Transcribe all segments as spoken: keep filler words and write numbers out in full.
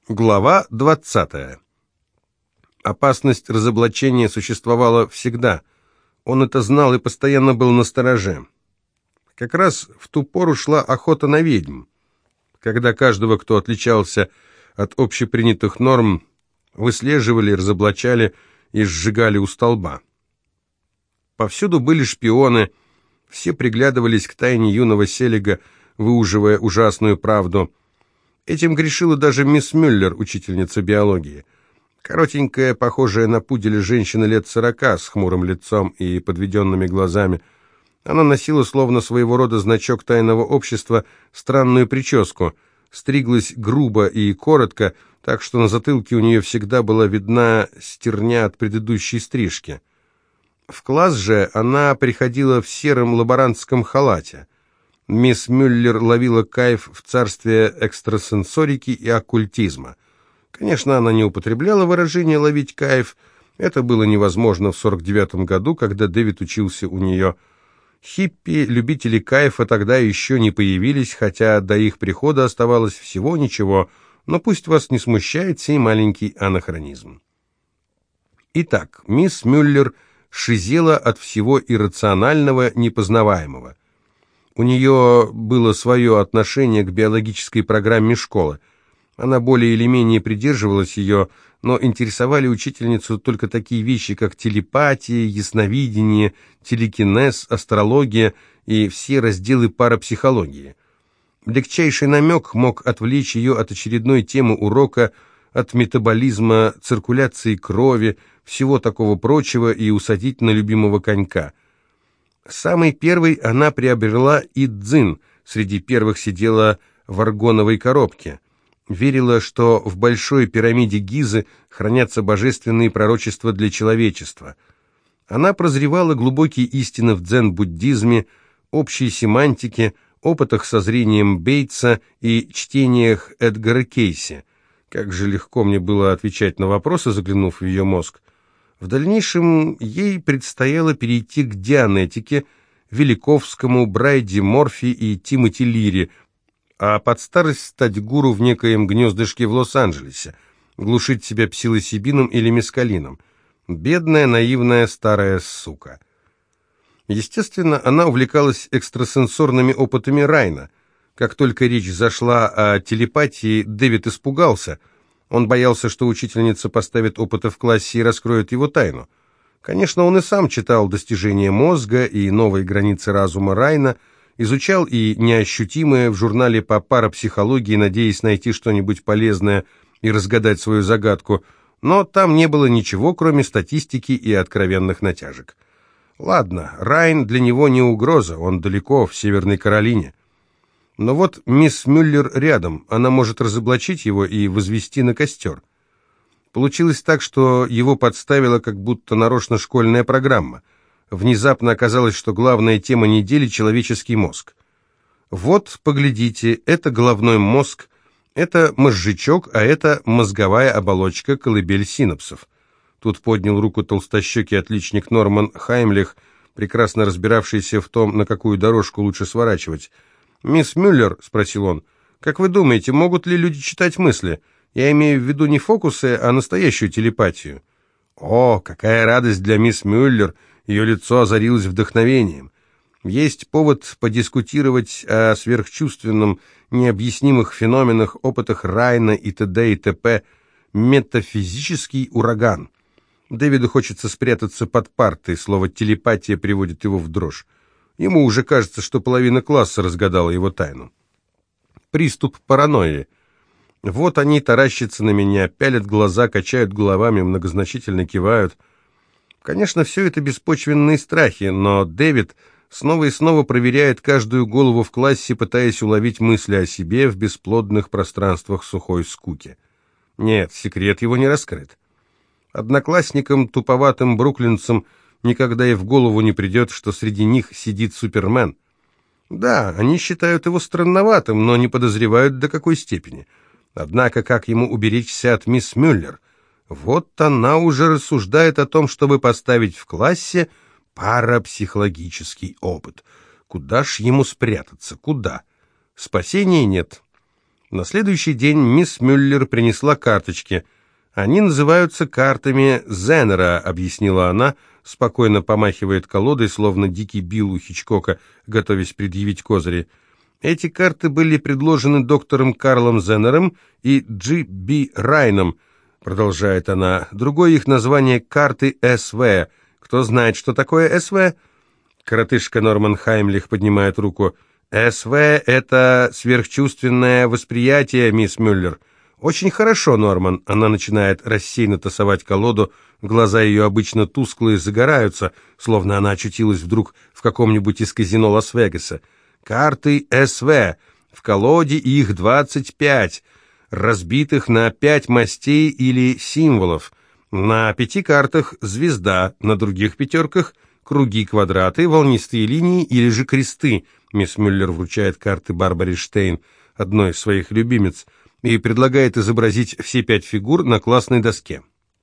Глава двадцатая. Опасность разоблачения существовала всегда. Он это знал и постоянно был настороже. Как раз в ту пору шла охота на ведьм, когда каждого, кто отличался от общепринятых норм, выслеживали, разоблачали и сжигали у столба. Повсюду были шпионы, все приглядывались к тайне юного Селига, выуживая ужасную правду. Этим грешила даже мисс Мюллер, учительница биологии. Коротенькая, похожая на пуделя женщина лет сорока, с хмурым лицом и подведенными глазами. Она носила, словно своего рода значок тайного общества, странную прическу, стриглась грубо и коротко, так что на затылке у нее всегда была видна стерня от предыдущей стрижки. В класс же она приходила в сером лаборантском халате. Мисс Мюллер ловила кайф в царстве экстрасенсорики и оккультизма. Конечно, она не употребляла выражение «ловить кайф». Это было невозможно в сорок девятом году, когда Дэвид учился у нее. Хиппи, любители кайфа, тогда еще не появились, хотя до их прихода оставалось всего ничего, но пусть вас не смущает сей маленький анахронизм. Итак, мисс Мюллер шизела от всего иррационального, непознаваемого. У нее было свое отношение к биологической программе школы. Она более или менее придерживалась ее, но интересовали учительницу только такие вещи, как телепатия, ясновидение, телекинез, астрология и все разделы парапсихологии. Легчайший намек мог отвлечь ее от очередной темы урока, от метаболизма, циркуляции крови, всего такого прочего и усадить на любимого конька. Самой первой она приобрела идзин, среди первых сидела в аргоновой коробке. Верила, что в большой пирамиде Гизы хранятся божественные пророчества для человечества. Она прозревала глубокие истины в дзен-буддизме, общей семантике, опытах со зрением Бейтса и чтениях Эдгара Кейси. Как же легко мне было отвечать на вопросы, заглянув в ее мозг. В дальнейшем ей предстояло перейти к дианетике, Великовскому, Брайди Морфи и Тимоти Лири, а под старость стать гуру в некоем гнездышке в Лос-Анджелесе, глушить себя псилоцибином или мескалином. Бедная, наивная старая сука. Естественно, она увлекалась экстрасенсорными опытами Райна. Как только речь зашла о телепатии, Дэвид испугался. Он боялся, что учительница поставит опыты в классе и раскроет его тайну. Конечно, он и сам читал «Достижения мозга» и «Новые границы разума» Райна, изучал и неощутимое в журнале по парапсихологии, надеясь найти что-нибудь полезное и разгадать свою загадку, но там не было ничего, кроме статистики и откровенных натяжек. Ладно, Райн для него не угроза, он далеко, в Северной Каролине. Но вот мисс Мюллер рядом, она может разоблачить его и возвести на костер. Получилось так, что его подставила как будто нарочно школьная программа. Внезапно оказалось, что главная тема недели — человеческий мозг. Вот, поглядите, это головной мозг, это мозжечок, а это мозговая оболочка, колыбель синапсов. Тут поднял руку толстощекий отличник Норман Хаймлих, прекрасно разбиравшийся в том, на какую дорожку лучше сворачивать. «Мисс Мюллер», — спросил он, — «как вы думаете, могут ли люди читать мысли? Я имею в виду не фокусы, а настоящую телепатию». О, какая радость для мисс Мюллер! Ее лицо озарилось вдохновением. Есть повод подискутировать о сверхчувственном, необъяснимых феноменах, опытах Райна и т.д. и т.п. Метафизический ураган. Дэвиду хочется спрятаться под партой, слово «телепатия» приводит его в дрожь. Ему уже кажется, что половина класса разгадала его тайну. Приступ паранойи. Вот они таращатся на меня, пялят глаза, качают головами, многозначительно кивают. Конечно, все это беспочвенные страхи, но Дэвид снова и снова проверяет каждую голову в классе, пытаясь уловить мысли о себе в бесплодных пространствах сухой скуки. Нет, секрет его не раскрыт. Одноклассникам, туповатым бруклинцам, никогда и в голову не придет, что среди них сидит Супермен. Да, они считают его странноватым, но не подозревают, до какой степени. Однако, как ему уберечься от мисс Мюллер? Вот она уже рассуждает о том, чтобы поставить в классе парапсихологический опыт. Куда ж ему спрятаться? Куда? Спасения нет. На следующий день мисс Мюллер принесла карточки. «Они называются картами Зеннера», — объяснила она, спокойно помахивает колодой, словно дикий Билл у Хичкока, готовясь предъявить козыри. «Эти карты были предложены доктором Карлом Зеннером и Джи Би Райном», — продолжает она. «Другое их название — карты эс вэ. Кто знает, что такое эс вэ?» Коротышка Норман Хаймлих поднимает руку. эс вэ — это сверхчувственное восприятие, мисс Мюллер. Очень хорошо, Норман. Она начинает рассеянно тасовать колоду, глаза ее обычно тусклые загораются, словно она очутилась вдруг в каком-нибудь из казино Лас-Вегаса. Карты эс вэ. В колоде их двадцать пять, разбитых на пять мастей или символов. На пяти картах звезда, на других пятерках круги, квадраты, волнистые линии или же кресты. Мисс Мюллер вручает карты Барбаре Штейн, одной из своих любимец, и предлагает изобразить все пять фигур на классной доске.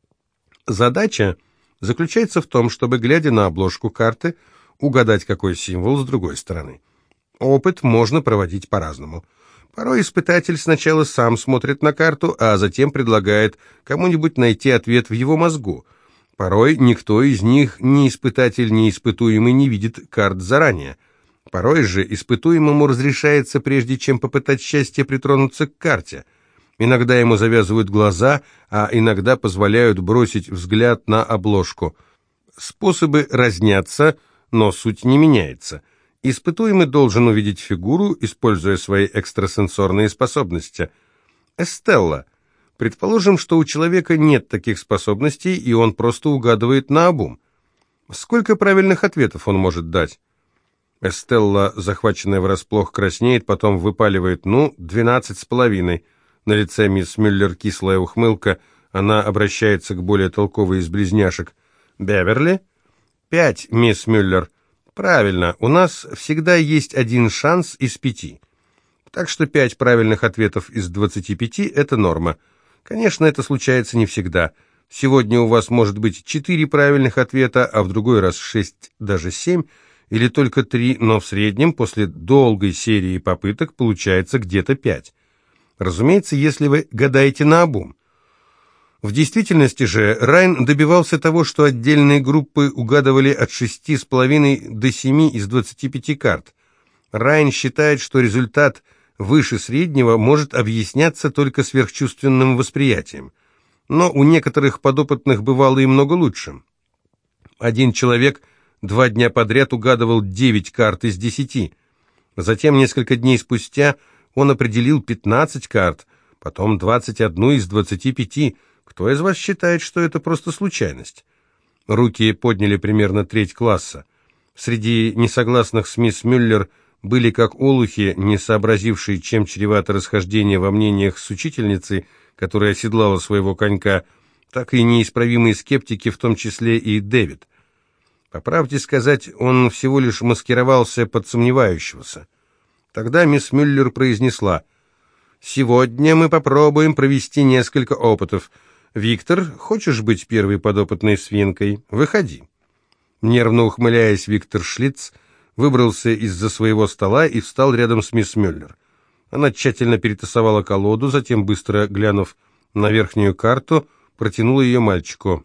Задача заключается в том, чтобы, глядя на обложку карты, угадать, какой символ с другой стороны. Опыт можно проводить по-разному. Порой испытатель сначала сам смотрит на карту, а затем предлагает кому-нибудь найти ответ в его мозгу. Порой никто из них, ни испытатель, ни испытуемый, не видит карт заранее. Порой же испытуемому разрешается, прежде чем попытать счастье, притронуться к карте. Иногда ему завязывают глаза, а иногда позволяют бросить взгляд на обложку. Способы разнятся, но суть не меняется. Испытуемый должен увидеть фигуру, используя свои экстрасенсорные способности. Эстелла. Предположим, что у человека нет таких способностей, и он просто угадывает наобум. Сколько правильных ответов он может дать? Эстелла, захваченная врасплох, краснеет, потом выпаливает: «Ну, двенадцать с половиной». На лице мисс Мюллер кислая ухмылка, она обращается к более толковой из близняшек. «Беверли?» «Пять, мисс Мюллер». «Правильно, у нас всегда есть один шанс из пяти. Так что пять правильных ответов из двадцати пяти – это норма. Конечно, это случается не всегда. Сегодня у вас может быть четыре правильных ответа, а в другой раз шесть, даже семь, или только три, но в среднем после долгой серии попыток получается где-то пять. Разумеется, если вы гадаете наобум. В действительности же Райн добивался того, что отдельные группы угадывали от шести с половиной до семи из двадцати пяти карт. Райн считает, что результат выше среднего может объясняться только сверхчувственным восприятием. Но у некоторых подопытных бывало и много лучше. Один человек два дня подряд угадывал девять карт из десяти. Затем, несколько дней спустя, он определил пятнадцать карт, потом двадцать одну из двадцати пяти. Кто из вас считает, что это просто случайность? Руки подняли примерно треть класса. Среди несогласных с мисс Мюллер были как олухи, не сообразившие, чем чревато расхождение во мнениях с учительницей, которая оседлала своего конька, так и неисправимые скептики, в том числе и Дэвид. По правде сказать, он всего лишь маскировался под сомневающегося. Тогда мисс Мюллер произнесла: «Сегодня мы попробуем провести несколько опытов. Виктор, хочешь быть первой подопытной свинкой? Выходи». Нервно ухмыляясь, Виктор Шлиц выбрался из-за своего стола и встал рядом с мисс Мюллер. Она тщательно перетасовала колоду, затем, быстро глянув на верхнюю карту, протянула ее мальчику.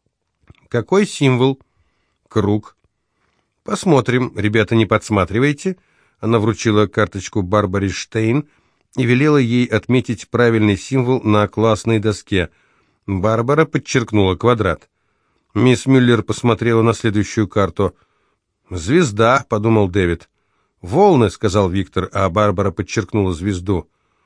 «Какой символ?» «Круг». «Посмотрим. Ребята, не подсматривайте». Она вручила карточку Барбаре Штейн и велела ей отметить правильный символ на классной доске. Барбара подчеркнула квадрат. Мисс Мюллер посмотрела на следующую карту. «Звезда», — подумал Дэвид. «Волны», — сказал Виктор, а Барбара подчеркнула звезду.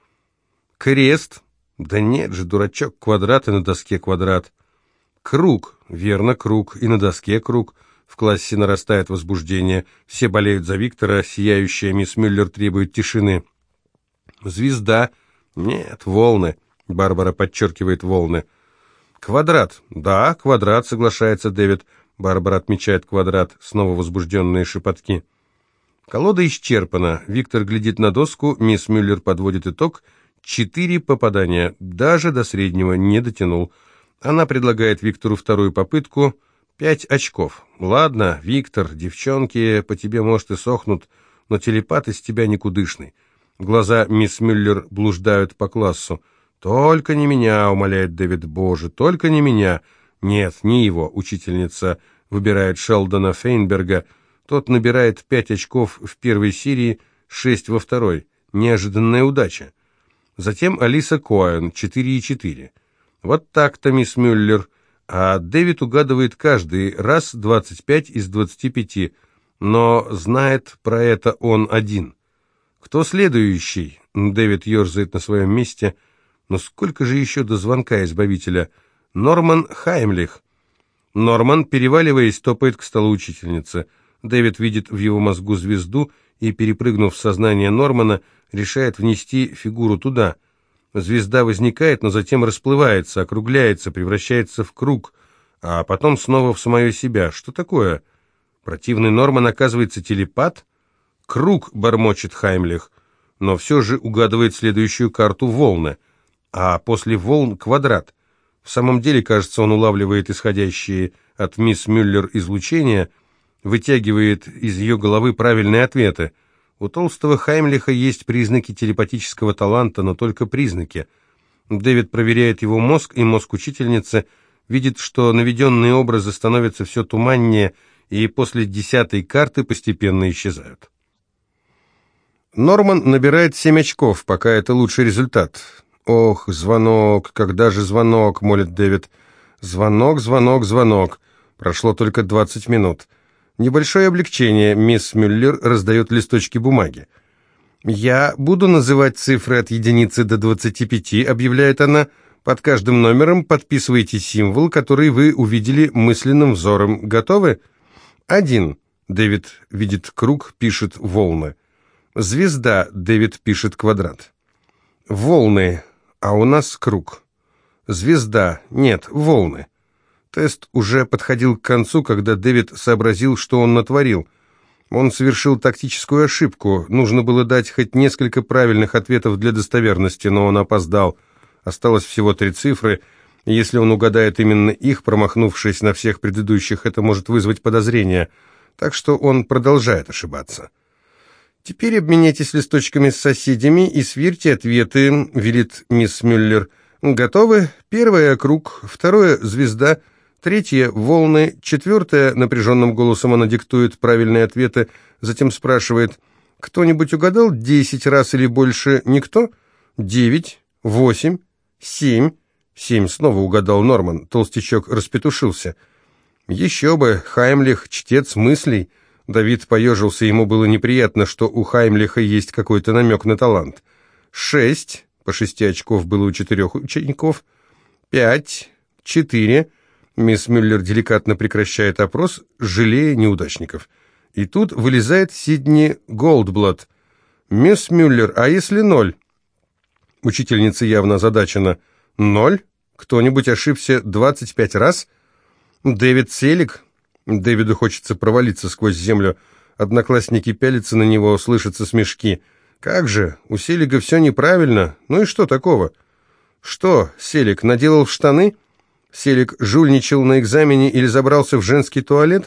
«Крест». «Да нет же, дурачок, квадрат и на доске квадрат». «Круг». «Верно, круг, и на доске круг». В классе нарастает возбуждение. Все болеют за Виктора, сияющая мисс Мюллер требует тишины. «Звезда». «Нет, волны». Барбара подчеркивает волны. «Квадрат». «Да, квадрат», соглашается Дэвид. Барбара отмечает квадрат. Снова возбужденные шепотки. Колода исчерпана. Виктор глядит на доску. Мисс Мюллер подводит итог. Четыре попадания. Даже до среднего не дотянул. Она предлагает Виктору вторую попытку. Пять очков. «Ладно, Виктор, девчонки по тебе, может, и сохнут, но телепат из тебя никудышный. Глаза мисс Мюллер блуждают по классу. «Только не меня», — умоляет Дэвид, — «боже, только не меня». «Нет, не его», — учительница выбирает Шелдона Фейнберга. Тот набирает пять очков в первой серии, шесть во второй. Неожиданная удача. Затем Алиса Коэн, четыре и четыре. Вот так-то, мисс Мюллер. А Дэвид угадывает каждый раз двадцать пять из двадцати пяти, но знает про это он один. Кто следующий? Дэвид ерзает на своем месте. Но сколько же еще до звонка избавителя? Норман Хаймлих. Норман, переваливаясь, топает к столу учительницы. Дэвид видит в его мозгу звезду и, перепрыгнув в сознание Нормана, решает внести фигуру туда. Звезда возникает, но затем расплывается, округляется, превращается в круг, а потом снова в самое себя. Что такое? Противный Норман, оказывается, телепат? Круг, бормочет Хаймлих, но все же угадывает следующую карту волны, а после волн квадрат. В самом деле, кажется, он улавливает исходящие от мисс Мюллер излучения, вытягивает из ее головы правильные ответы. У толстого Хаймлиха есть признаки телепатического таланта, но только признаки. Дэвид проверяет его мозг, и мозг учительницы видит, что наведенные образы становятся все туманнее, и после десятой карты постепенно исчезают. Норман набирает семь очков, пока это лучший результат. «Ох, звонок, когда же звонок?» — молит Дэвид. «Звонок, звонок, звонок». Прошло только двадцать минут. Небольшое облегчение. Мисс Мюллер раздает листочки бумаги. «Я буду называть цифры от единицы до двадцати пяти», — объявляет она. «Под каждым номером подписывайте символ, который вы увидели мысленным взором. Готовы?» «Один». Дэвид видит круг, пишет «волны». «Звезда». Дэвид пишет «квадрат». «Волны». А у нас круг. «Звезда». Нет, «волны». Тест уже подходил к концу, когда Дэвид сообразил, что он натворил. Он совершил тактическую ошибку. Нужно было дать хоть несколько правильных ответов для достоверности, но он опоздал. Осталось всего три цифры, и если он угадает именно их, промахнувшись на всех предыдущих, это может вызвать подозрения. Так что он продолжает ошибаться. «Теперь обменяйтесь листочками с соседями и сверьте ответы», — велит мисс Мюллер. «Готовы? Первое — круг, второе — звезда». Третье — волны, четвертое — напряженным голосом она диктует правильные ответы, затем спрашивает: «Кто-нибудь угадал десять раз или больше? Никто? Девять, восемь, семь». Семь снова угадал Норман, толстячок распетушился. «Еще бы, Хаймлих — чтец мыслей». Давид поежился, ему было неприятно, что у Хаймлиха есть какой-то намек на талант. «Шесть», по шести очков было у четырех учеников. «Пять, четыре». Мисс Мюллер деликатно прекращает опрос, жалея неудачников. И тут вылезает Сидни Голдблат. «Мисс Мюллер, а если ноль?» Учительница явно озадачена. «Ноль? Кто-нибудь ошибся двадцать пять раз?» «Дэвид Селик?» Дэвиду хочется провалиться сквозь землю. Одноклассники пялятся на него, слышатся смешки. «Как же, у Селига все неправильно. Ну и что такого?» «Что, Селик наделал в штаны?» Селик жульничал на экзамене или забрался в женский туалет?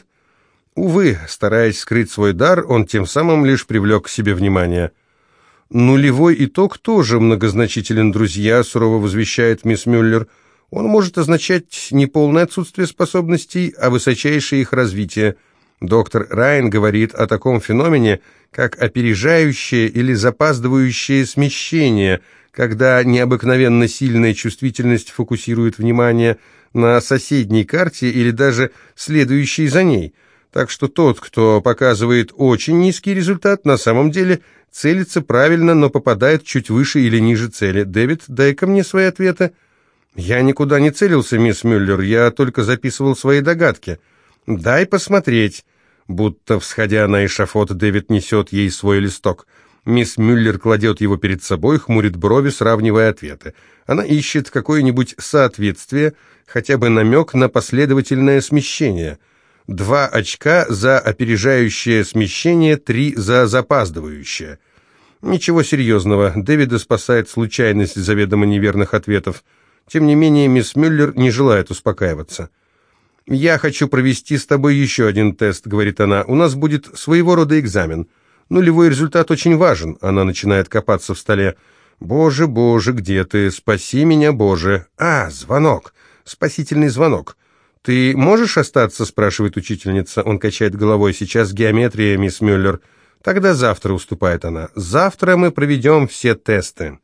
Увы, стараясь скрыть свой дар, он тем самым лишь привлек к себе внимание. «Нулевой итог тоже многозначителен, друзья», — сурово возвещает мисс Мюллер. «Он может означать не полное отсутствие способностей, а высочайшее их развитие. Доктор Райан говорит о таком феномене, как опережающее или запаздывающее смещение, когда необыкновенно сильная чувствительность фокусирует внимание на соседней карте или даже следующей за ней. Так что тот, кто показывает очень низкий результат, на самом деле целится правильно, но попадает чуть выше или ниже цели. Дэвид, дай-ка мне свои ответы». «Я никуда не целился, мисс Мюллер, я только записывал свои догадки». «Дай посмотреть». Будто, всходя на эшафот, Дэвид несет ей свой листок. Мисс Мюллер кладет его перед собой, хмурит брови, сравнивая ответы. Она ищет какое-нибудь соответствие, хотя бы намек на последовательное смещение. Два очка за опережающее смещение, три за запаздывающее. Ничего серьезного, Дэвида спасает случайность заведомо неверных ответов. Тем не менее, мисс Мюллер не желает успокаиваться. «Я хочу провести с тобой еще один тест», — говорит она. «У нас будет своего рода экзамен. Нулевой результат очень важен. Она начинает копаться в столе. «Боже, Боже, где ты? Спаси меня, Боже!» «А, звонок! Спасительный звонок!» «Ты можешь остаться?» — спрашивает учительница. Он качает головой. «Сейчас геометрия, мисс Мюллер». «Тогда завтра», — уступает она. «Завтра мы проведем все тесты».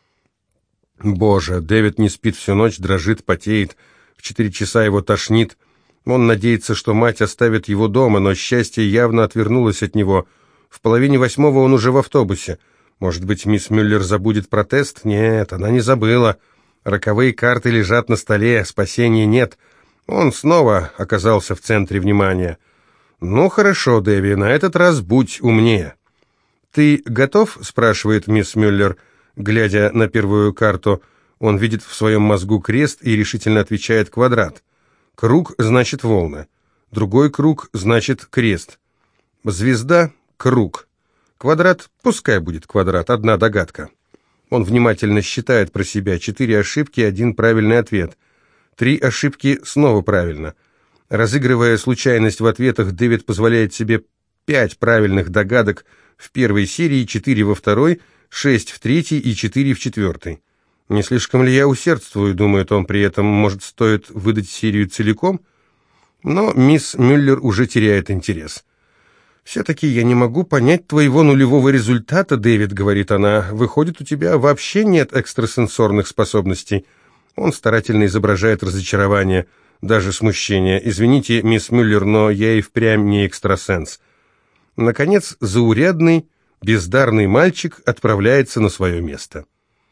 Боже, Дэвид не спит всю ночь, дрожит, потеет. В четыре часа его тошнит. Он надеется, что мать оставит его дома, но счастье явно отвернулось от него. В половине восьмого он уже в автобусе. Может быть, мисс Мюллер забудет про тест? Нет, она не забыла. Роковые карты лежат на столе, спасения нет. Он снова оказался в центре внимания. «Ну хорошо, Дэви, на этот раз будь умнее». «Ты готов?» — спрашивает мисс Мюллер, глядя на первую карту. Он видит в своем мозгу крест и решительно отвечает «квадрат». Круг значит волны. Другой круг значит крест. Звезда — круг. Квадрат — пускай будет квадрат, одна догадка. Он внимательно считает про себя. Четыре ошибки, один правильный ответ. Три ошибки снова правильно. Разыгрывая случайность в ответах, Дэвид позволяет себе пять правильных догадок в первой серии, четыре во второй, шесть в третьей и четыре в четвертой. «Не слишком ли я усердствую?» — думает он при этом. «Может, стоит выдать серию целиком?» Но мисс Мюллер уже теряет интерес. «Все-таки я не могу понять твоего нулевого результата, Дэвид», — говорит она. «Выходит, у тебя вообще нет экстрасенсорных способностей». Он старательно изображает разочарование, даже смущение. «Извините, мисс Мюллер, но я и впрямь не экстрасенс». Наконец, заурядный, бездарный мальчик отправляется на свое место.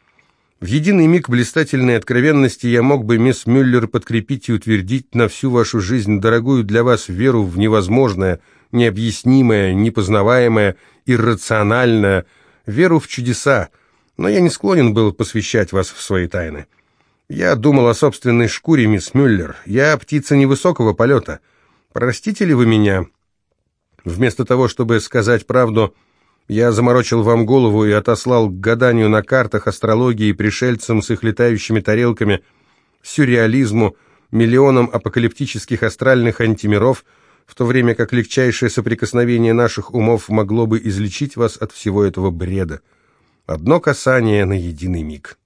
В единый миг блистательной откровенности я мог бы, мисс Мюллер, подкрепить и утвердить на всю вашу жизнь дорогую для вас веру в невозможное, необъяснимое, непознаваемое, иррациональное, веру в чудеса, но я не склонен был посвящать вас в свои тайны. Я думал о собственной шкуре, мисс Мюллер. Я птица невысокого полета. Простите ли вы меня? Вместо того, чтобы сказать правду, я заморочил вам голову и отослал к гаданию на картах, астрологии, пришельцам с их летающими тарелками, сюрреализму, миллионам апокалиптических астральных антимиров, в то время как легчайшее соприкосновение наших умов могло бы излечить вас от всего этого бреда. Одно касание на единый миг.